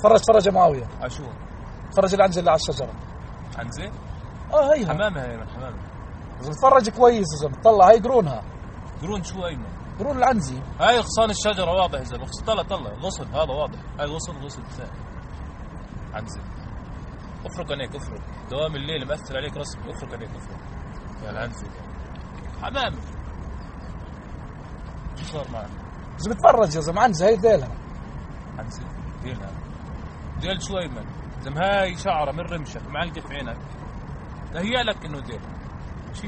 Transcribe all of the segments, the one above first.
فرج معاوية. عشو فرج العنزة اللي على الشجرة. عنزة؟ هي حمامها هي حمامها. تفرج كويس يا زلمة. طلع هاي قرونها. قرون شو أيمن؟ قرون العنزي. هاي غصان الشجرة واضح يا زلمة. طلع غصن هذا واضح. هاي غصن ثاني. عنزة. افرق عينيك افرق. دوام الليل مأثر عليك رسمي. افرق عينيك افرق. يا العنزة. حمام. شو صار معك؟ بس بتفرج يا زلمة. عنزة هاي ديلها. عنزة ديلها. ديل شو أيمن؟ زم هاي شعرة من رمشك معلقة في عينك. هي لك إنه ديل. شيل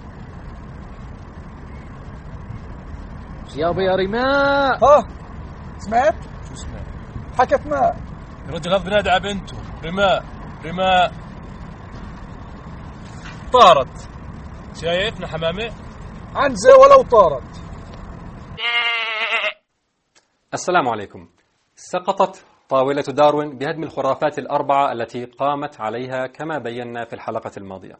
يابا يا رماء. سمعت؟ شو سمعت؟ حكت ماء. الرجل هذا بنادى على بنته. رماء طارت. شايفنا حمامة؟ عنزة ولو طارت. السلام عليكم. سقطت طاولة داروين بهدم الخرافات الأربعة التي قامت عليها كما بينا في الحلقة الماضية.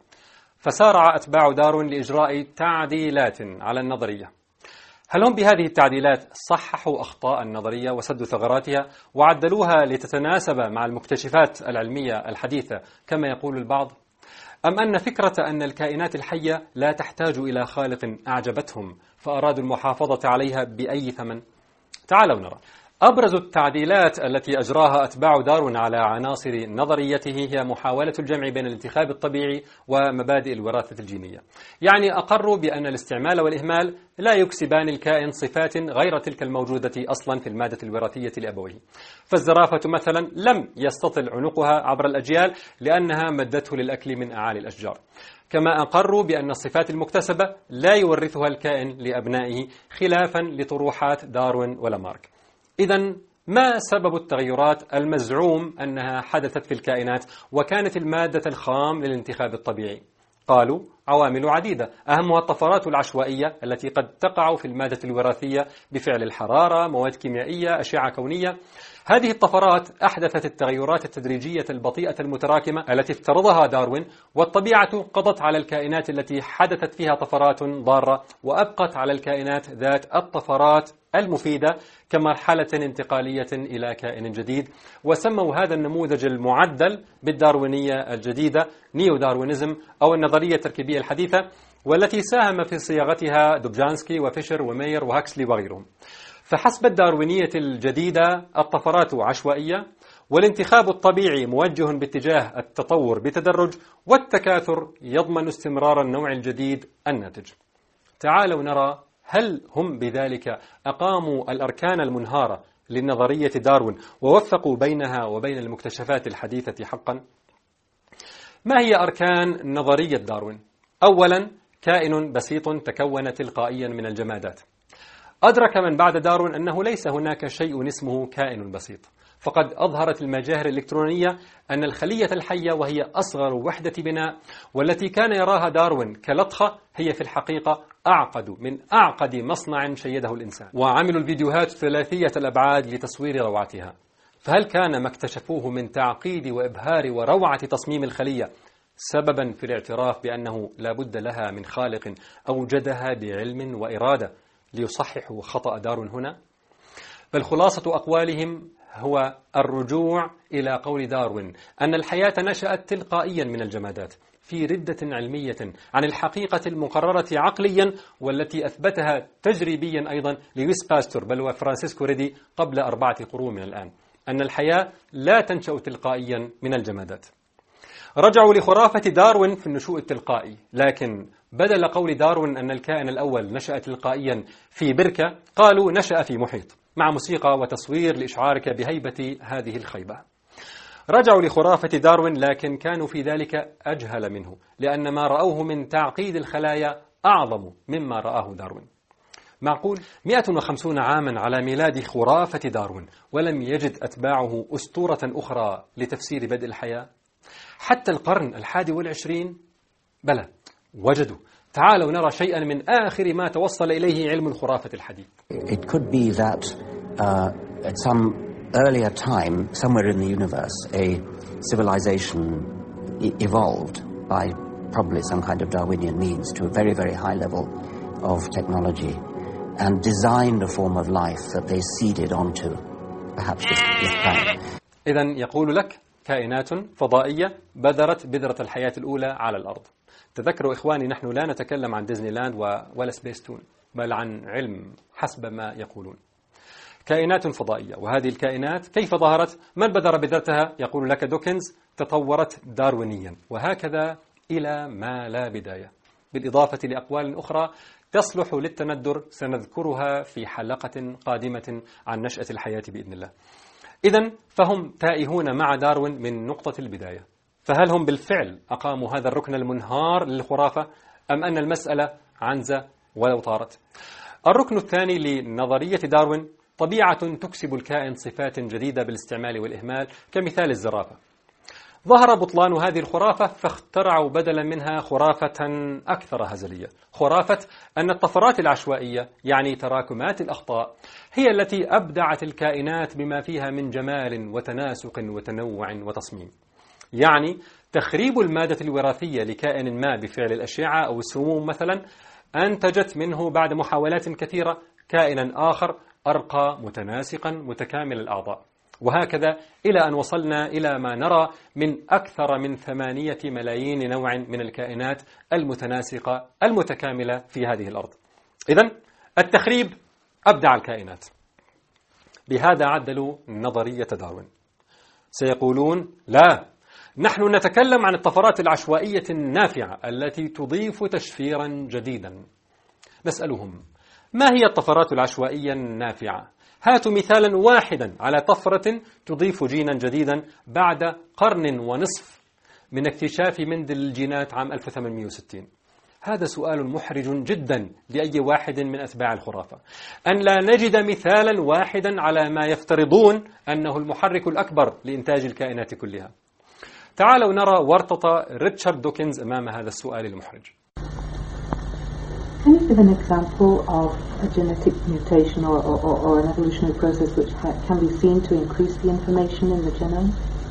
فسارع أتباع داروين لإجراء تعديلات على النظرية. هل هم بهذه التعديلات صححوا أخطاء النظرية وسدوا ثغراتها وعدلوها لتتناسب مع المكتشفات العلمية الحديثة كما يقول البعض؟ أم أن فكرة أن الكائنات الحية لا تحتاج إلى خالق أعجبتهم فأرادوا المحافظة عليها بأي ثمن؟ تعالوا نرى. أبرز التعديلات التي أجراها أتباع داروين على عناصر نظريته هي محاولة الجمع بين الانتخاب الطبيعي ومبادئ الوراثة الجينية. يعني أقروا بأن الاستعمال والإهمال لا يكسبان الكائن صفات غير تلك الموجودة أصلا في المادة الوراثية لأبويه. فالزرافة مثلا لم يستطل عنقها عبر الأجيال لأنها مدته للأكل من أعالي الأشجار. كما أقروا بأن الصفات المكتسبة لا يورثها الكائن لأبنائه خلافا لطروحات داروين ولامارك. إذن ما سبب التغيرات المزعوم أنها حدثت في الكائنات وكانت المادة الخام للانتخاب الطبيعي؟ قالوا عوامل عديدة، أهمها الطفرات العشوائية التي قد تقع في المادة الوراثية بفعل الحرارة، مواد كيميائية، أشعة كونية. هذه الطفرات أحدثت التغيرات التدريجية البطيئة المتراكمة التي افترضها داروين، والطبيعة قضت على الكائنات التي حدثت فيها طفرات ضارة وأبقت على الكائنات ذات الطفرات المفيدة كمرحلة انتقالية إلى كائن جديد. وسموا هذا النموذج المعدل بالداروينية الجديدة نيو داروينيزم أو النظرية التركيبية الحديثة، والتي ساهم في صياغتها دوبجانسكي وفيشر ومير وهاكسلي وغيرهم. فحسب الداروينية الجديدة الطفرات عشوائية والانتخاب الطبيعي موجه باتجاه التطور بتدرج، والتكاثر يضمن استمرار النوع الجديد الناتج. تعالوا نرى هل هم بذلك أقاموا الأركان المنهارة للنظرية داروين ووفقوا بينها وبين المكتشفات الحديثة حقا؟ ما هي أركان نظرية داروين؟ أولا، كائن بسيط تكون تلقائيا من الجمادات. أدرك من بعد داروين أنه ليس هناك شيء اسمه كائن بسيط، فقد أظهرت المجاهر الإلكترونية أن الخلية الحية وهي أصغر وحدة بناء والتي كان يراها داروين كلطخة هي في الحقيقة أعقد من أعقد مصنع شيده الإنسان. وعملوا الفيديوهات ثلاثية الأبعاد لتصوير روعتها. فهل كان ما اكتشفوه من تعقيد وإبهار وروعة تصميم الخلية سببا في الاعتراف بأنه لا بد لها من خالق أوجدها بعلم وإرادة ليصححوا خطأ داروين هنا؟ بل خلاصة أقوالهم هو الرجوع إلى قول داروين أن الحياة نشأت تلقائيا من الجمادات في ردة علمية عن الحقيقة المقررة عقليا والتي أثبتها تجريبيا أيضا لويس باستور بل وفرانسيسكو ريدي قبل 4 قرون من الآن، أن الحياة لا تنشأ تلقائيا من الجمادات. رجعوا لخرافة داروين في النشوء التلقائي، لكن بدل قول داروين أن الكائن الأول نشأ تلقائيا في بركة قالوا نشأ في محيط، مع موسيقى وتصوير لإشعارك بهيبة هذه الخيبة. رجعوا لخرافة داروين لكن كانوا في ذلك أجهل منه، لأن ما رأوه من تعقيد الخلايا أعظم مما رآه داروين. معقول 150 عاما على ميلاد خرافة داروين ولم يجد أتباعه أسطورة أخرى لتفسير بدء الحياة؟ حتى القرن 21 بلى وجدوا. تعالوا نرى شيئا من آخر ما توصل إليه علم الخرافة الحديث. It could be that at some earlier time, somewhere in the universe, a civilization evolved by probably some kind of Darwinian means to a very, very high level of technology and designed a form of life that they seeded onto, perhaps this planet. إذن يقول لك كائنات فضائية بذرت بذرة الحياة الأولى على الأرض. تذكروا إخواني، نحن لا نتكلم عن ديزني لاند ولا سبيستون، بل عن علم حسب ما يقولون. كائنات فضائية، وهذه الكائنات كيف ظهرت؟ من بذر بذرتها؟ يقول لك دوكنز تطورت داروينيا، وهكذا إلى ما لا بداية، بالإضافة لأقوال أخرى تصلح للتندر سنذكرها في حلقة قادمة عن نشأة الحياة بإذن الله. إذن فهم تائهون مع داروين من نقطة البداية. فهل هم بالفعل أقاموا هذا الركن المنهار للخرافة، أم أن المسألة عنزة ولو طارت؟ الركن الثاني لنظرية داروين: طبيعة تكسب الكائن صفات جديدة بالاستعمال والإهمال، كمثال الزرافة. ظهر بطلان هذه الخرافة فاخترعوا بدلا منها خرافة أكثر هزلية، خرافة أن الطفرات العشوائية، يعني تراكمات الأخطاء، هي التي أبدعت الكائنات بما فيها من جمال وتناسق وتنوع وتصميم. يعني تخريب المادة الوراثية لكائن ما بفعل الأشعة أو السموم مثلا أنتجت منه بعد محاولات كثيرة كائنا آخر أرقى متناسقا متكامل الأعضاء، وهكذا إلى أن وصلنا إلى ما نرى من أكثر من 8 ملايين نوع من الكائنات المتناسقة المتكاملة في هذه الأرض. إذن التخريب أبدع الكائنات. بهذا عدلوا نظرية داروين. سيقولون لا، نحن نتكلم عن الطفرات العشوائية النافعة التي تضيف تشفيرا جديدا. نسألهم: ما هي الطفرات العشوائية النافعة؟ هاتوا مثالا واحدا على طفرة تضيف جينا جديدا بعد قرن ونصف من اكتشاف مندل الجينات عام 1860. هذا سؤال محرج جدا لأي واحد من أتباع الخرافة، أن لا نجد مثالا واحدا على ما يفترضون أنه المحرك الأكبر لإنتاج الكائنات كلها. تعالوا نرى ورطة ريتشارد دوكنز أمام هذا السؤال المحرج. Can you give an example of a genetic mutation or an evolutionary process which can be seen to increase the information in the genome?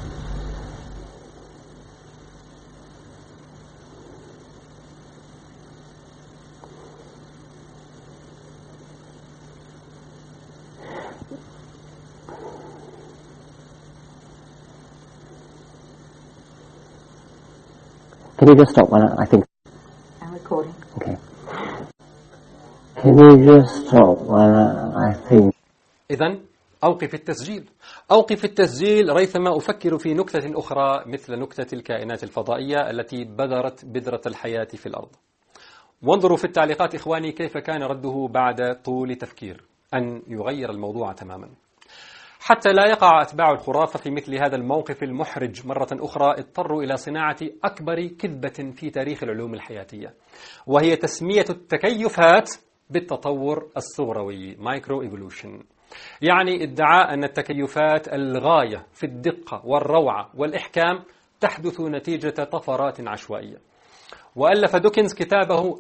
Can you just stop when I think... I'm recording. Okay. Can you just stop when I think... إذن أوقف التسجيل. أوقف التسجيل ريثما أفكر في نكتة أخرى مثل نكتة الكائنات الفضائية التي بذرت بذرة الحياة في الأرض. وانظروا في التعليقات إخواني كيف كان رده بعد طول تفكير، أن يغير الموضوع تماما. حتى لا يقع أتباع الخرافة في مثل هذا الموقف المحرج مرة أخرى، اضطروا إلى صناعة أكبر كذبة في تاريخ العلوم الحياتية، وهي تسمية التكيفات بالتطور الصغروي مايكرو إيفولوشن. يعني ادعاء أن التكيفات الغاية في الدقة والروعة والإحكام تحدث نتيجة طفرات عشوائية. وألف دوكنز كتابه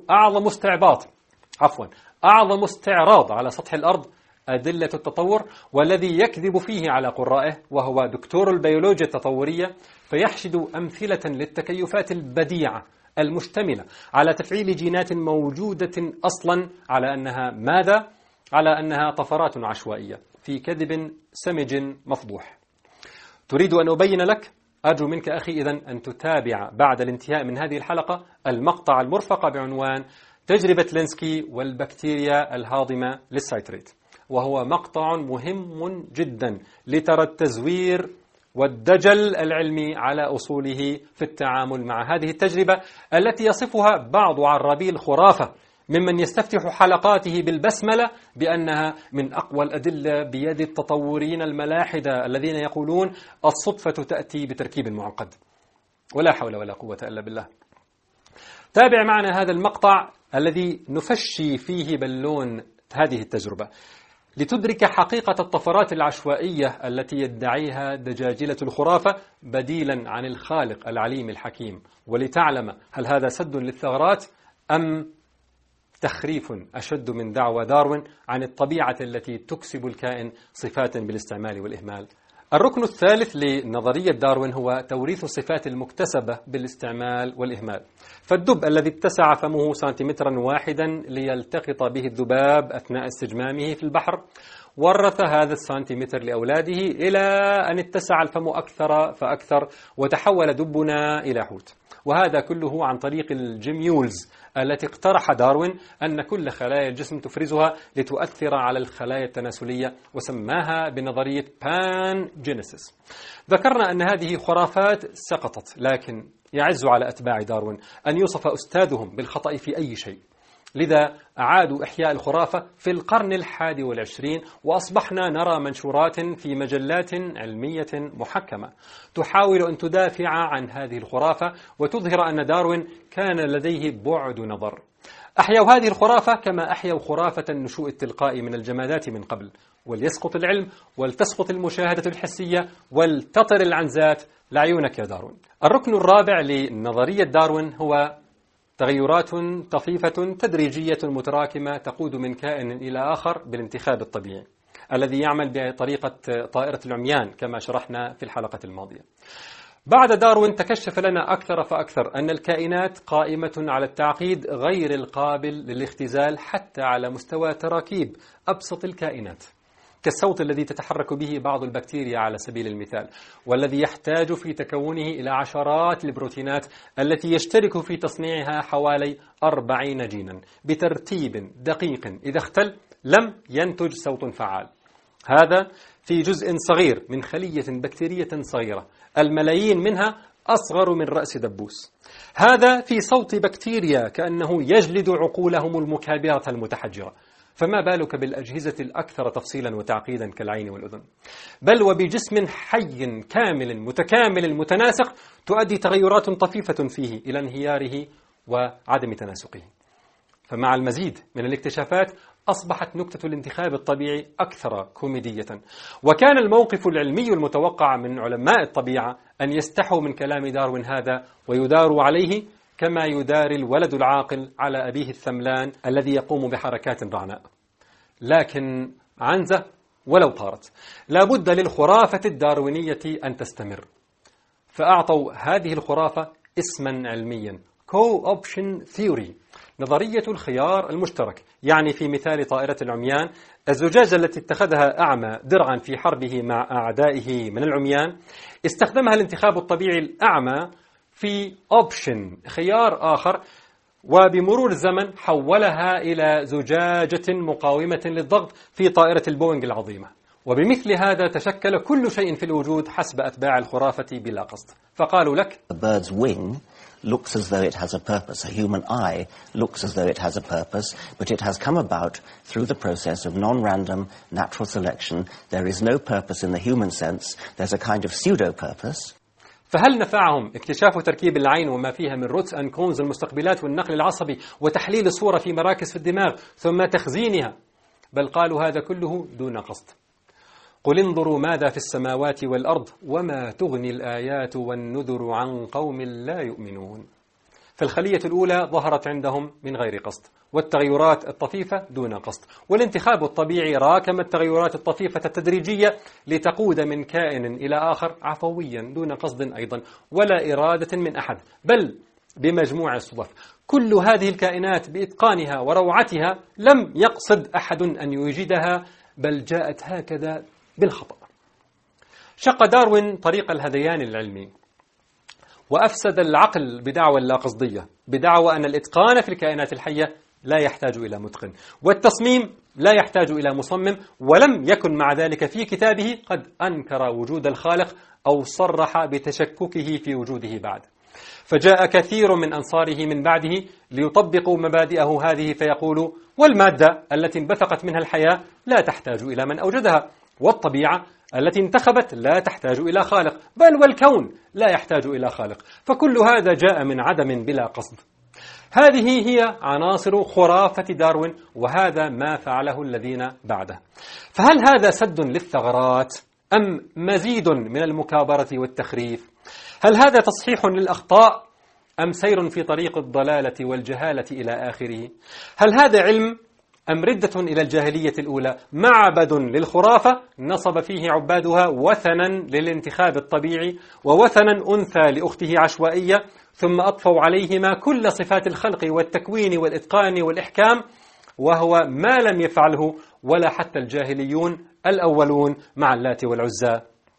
أعظم استعراض على سطح الأرض، أدلة التطور، والذي يكذب فيه على قرائه وهو دكتور البيولوجيا التطورية، فيحشد أمثلة للتكيفات البديعة المشتملة على تفعيل جينات موجودة أصلا على أنها ماذا؟ على أنها طفرات عشوائية، في كذب سمج مفضوح. تريد أن أبين لك؟ أرجو منك أخي إذن أن تتابع بعد الانتهاء من هذه الحلقة المقطع المرفق بعنوان تجربة لينسكي والبكتيريا الهاضمة للسيتريت، وهو مقطع مهم جدا لترى التزوير والدجل العلمي على أصوله في التعامل مع هذه التجربة التي يصفها بعض عرابي الخرافة ممن يستفتح حلقاته بالبسملة بأنها من أقوى الأدلة بيد التطورين الملاحدة الذين يقولون الصدفة تأتي بتركيب معقد. ولا حول ولا قوة إلا بالله. تابع معنا هذا المقطع الذي نفشي فيه بالون هذه التجربة لتدرك حقيقة الطفرات العشوائية التي يدعيها دجاجلة الخرافة بديلا عن الخالق العليم الحكيم، ولتعلم هل هذا سد للثغرات أم تخريف أشد من دعوى داروين عن الطبيعة التي تكسب الكائن صفات بالاستعمال والإهمال. الركن الثالث لنظرية داروين هو توريث الصفات المكتسبة بالاستعمال والإهمال. فالدب الذي اتسع فمه سنتيمترا واحدا ليلتقط به الذباب أثناء استجمامه في البحر، ورث هذا السنتيمتر لأولاده إلى أن اتسع الفم أكثر فأكثر وتحول دبنا إلى حوت. وهذا كله عن طريق الجيميولز التي اقترح داروين أن كل خلايا الجسم تفرزها لتؤثر على الخلايا التناسلية، وسماها بنظرية بانجينيسيس. ذكرنا أن هذه خرافات سقطت، لكن يعز على أتباع داروين أن يوصف أستاذهم بالخطأ في أي شيء، لذا أعادوا إحياء الخرافة في القرن 21، وأصبحنا نرى منشورات في مجلات علمية محكمة تحاول أن تدافع عن هذه الخرافة وتظهر أن داروين كان لديه بعد نظر. أحيوا هذه الخرافة كما أحيوا خرافة النشوء التلقائي من الجمادات من قبل. وليسقط العلم ولتسقط المشاهدة الحسية ولتطر العنزات لعيونك يا داروين. الركن الرابع لنظرية داروين هو تغيرات طفيفة تدريجية متراكمة تقود من كائن إلى آخر بالانتخاب الطبيعي الذي يعمل بطريقة طائرة العميان كما شرحنا في الحلقة الماضية. بعد داروين تكشف لنا أكثر فأكثر أن الكائنات قائمة على التعقيد غير القابل للاختزال حتى على مستوى تراكيب أبسط الكائنات، كالصوت الذي تتحرك به بعض البكتيريا على سبيل المثال، والذي يحتاج في تكونه إلى عشرات البروتينات التي يشترك في تصنيعها حوالي 40 جينا بترتيب دقيق، إذا اختل لم ينتج صوت فعال. هذا في جزء صغير من خلية بكتيرية صغيرة الملايين منها أصغر من رأس دبوس. هذا في صوت بكتيريا كأنه يجلد عقولهم المكابرة المتحجرة، فما بالك بالأجهزة الأكثر تفصيلا وتعقيدا كالعين والأذن؟ بل وبجسم حي كامل متكامل متناسق تؤدي تغيرات طفيفة فيه إلى انهياره وعدم تناسقه. فمع المزيد من الاكتشافات أصبحت نكتة الانتخاب الطبيعي أكثر كوميدية، وكان الموقف العلمي المتوقع من علماء الطبيعة أن يستحوا من كلام داروين هذا ويداروا عليه كما يداري الولد العاقل على أبيه الثملان الذي يقوم بحركات رعناء. لكن عنزة ولو طارت، لا بد للخرافة الداروينية أن تستمر، فأعطوا هذه الخرافة اسما علميا Co-option Theory، نظرية الخيار المشترك. يعني في مثال طائرة العميان، الزجاجة التي اتخذها أعمى درعا في حربه مع أعدائه من العميان استخدمها الانتخاب الطبيعي الأعمى في أوبشن خيار آخر، وبمرور الزمن حولها إلى زجاجة مقاومة للضغط في طائرة البوينغ العظيمة. وبمثل هذا تشكل كل شيء في الوجود حسب أتباع الخرافة بلا قصد. فقالوا لك A bird's wing looks as though it has a purpose. A human eye looks as though it has a purpose, but it has come about through the process of non-random natural selection. There is no purpose in the human sense. There's a kind of pseudo-purpose. فهل نفعهم اكتشاف تركيب العين وما فيها من روتس أند كونز المستقبلات والنقل العصبي وتحليل الصورة في مراكز في الدماغ ثم تخزينها؟ بل قالوا هذا كله دون قصد. قل انظروا ماذا في السماوات والأرض وما تغني الآيات والنذر عن قوم لا يؤمنون. فالخلية الأولى ظهرت عندهم من غير قصد، والتغيرات الطفيفة دون قصد، والانتخاب الطبيعي راكم التغيرات الطفيفة التدريجية لتقود من كائن إلى آخر عفويا دون قصد أيضا ولا إرادة من أحد، بل بمجموع الصدف. كل هذه الكائنات بإتقانها وروعتها لم يقصد أحد أن يوجدها، بل جاءت هكذا بالخطأ. شق داروين طريق الهذيان العلمي وأفسد العقل بدعوى اللاقصدية، بدعوى أن الإتقان في الكائنات الحية لا يحتاج إلى متقن، والتصميم لا يحتاج إلى مصمم، ولم يكن مع ذلك في كتابه قد أنكر وجود الخالق أو صرح بتشككه في وجوده بعد. فجاء كثير من أنصاره من بعده ليطبقوا مبادئه هذه فيقولوا: والمادة التي انبثقت منها الحياة لا تحتاج إلى من أوجدها، والطبيعة التي انتخبت لا تحتاج إلى خالق، بل والكون لا يحتاج إلى خالق، فكل هذا جاء من عدم بلا قصد. هذه هي عناصر خرافة داروين، وهذا ما فعله الذين بعده. فهل هذا سد للثغرات أم مزيد من المكابرة والتخريف؟ هل هذا تصحيح للأخطاء أم سير في طريق الضلالة والجهالة إلى آخره؟ هل هذا علم أم ردة إلى الجاهلية الأولى معبد للخرافة نصب فيه عبادها وثنا للانتخاب الطبيعي ووثنا أنثى لأخته عشوائية، ثم أضفوا عليهما كل صفات الخلق والتكوين والإتقان والإحكام، وهو ما لم يفعله ولا حتى الجاهليون الأولون مع اللات والعزى.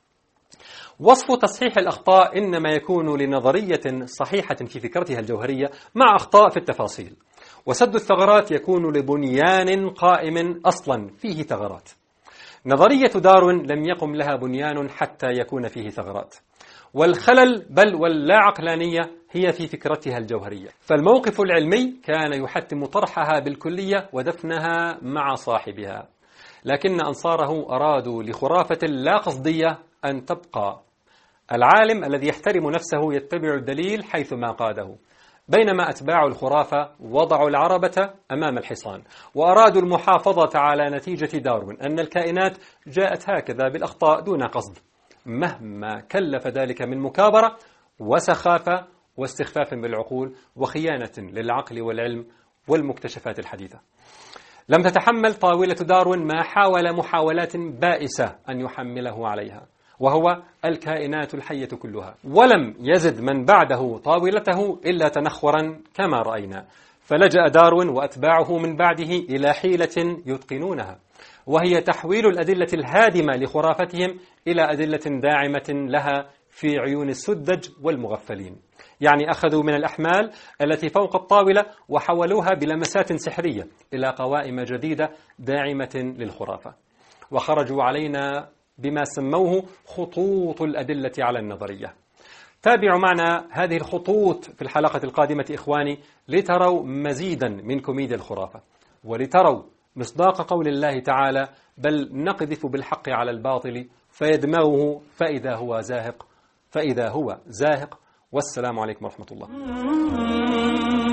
وصف تصحيح الأخطاء إنما يكون لنظرية صحيحة في فكرتها الجوهرية مع أخطاء في التفاصيل، وسد الثغرات يكون لبنيان قائم أصلا فيه ثغرات. نظرية داروين لم يقم لها بنيان حتى يكون فيه ثغرات، والخلل بل واللا عقلانية هي في فكرتها الجوهرية. فالموقف العلمي كان يحتم طرحها بالكلية ودفنها مع صاحبها، لكن أنصاره أرادوا لخرافة لا قصدية أن تبقى. العالم الذي يحترم نفسه يتبع الدليل حيثما قاده، بينما أتباع الخرافة وضعوا العربة أمام الحصان وأرادوا المحافظة على نتيجة داروين أن الكائنات جاءت هكذا بالأخطاء دون قصد، مهما كلف ذلك من مكابرة وسخافة واستخفاف بالعقول وخيانة للعقل والعلم والمكتشفات الحديثة. لم تتحمل طاولة داروين ما حاول محاولات بائسة أن يحمله عليها، وهو الكائنات الحية كلها، ولم يزد من بعده طاولته إلا تنخورا كما رأينا. فلجأ داروين وأتباعه من بعده إلى حيلة يتقنونها، وهي تحويل الأدلة الهادمة لخرافتهم إلى أدلة داعمة لها في عيون السذج والمغفلين. يعني أخذوا من الأحمال التي فوق الطاولة وحولوها بلمسات سحرية إلى قوائم جديدة داعمة للخرافة، وخرجوا علينا بما سموه خطوط الأدلة على النظرية. تابعوا معنا هذه الخطوط في الحلقة القادمة إخواني، لتروا مزيدا من كوميديا الخرافة، ولتروا مصداق قول الله تعالى: بل نقذف بالحق على الباطل فيدمغه فإذا هو زاهق. والسلام عليكم ورحمة الله.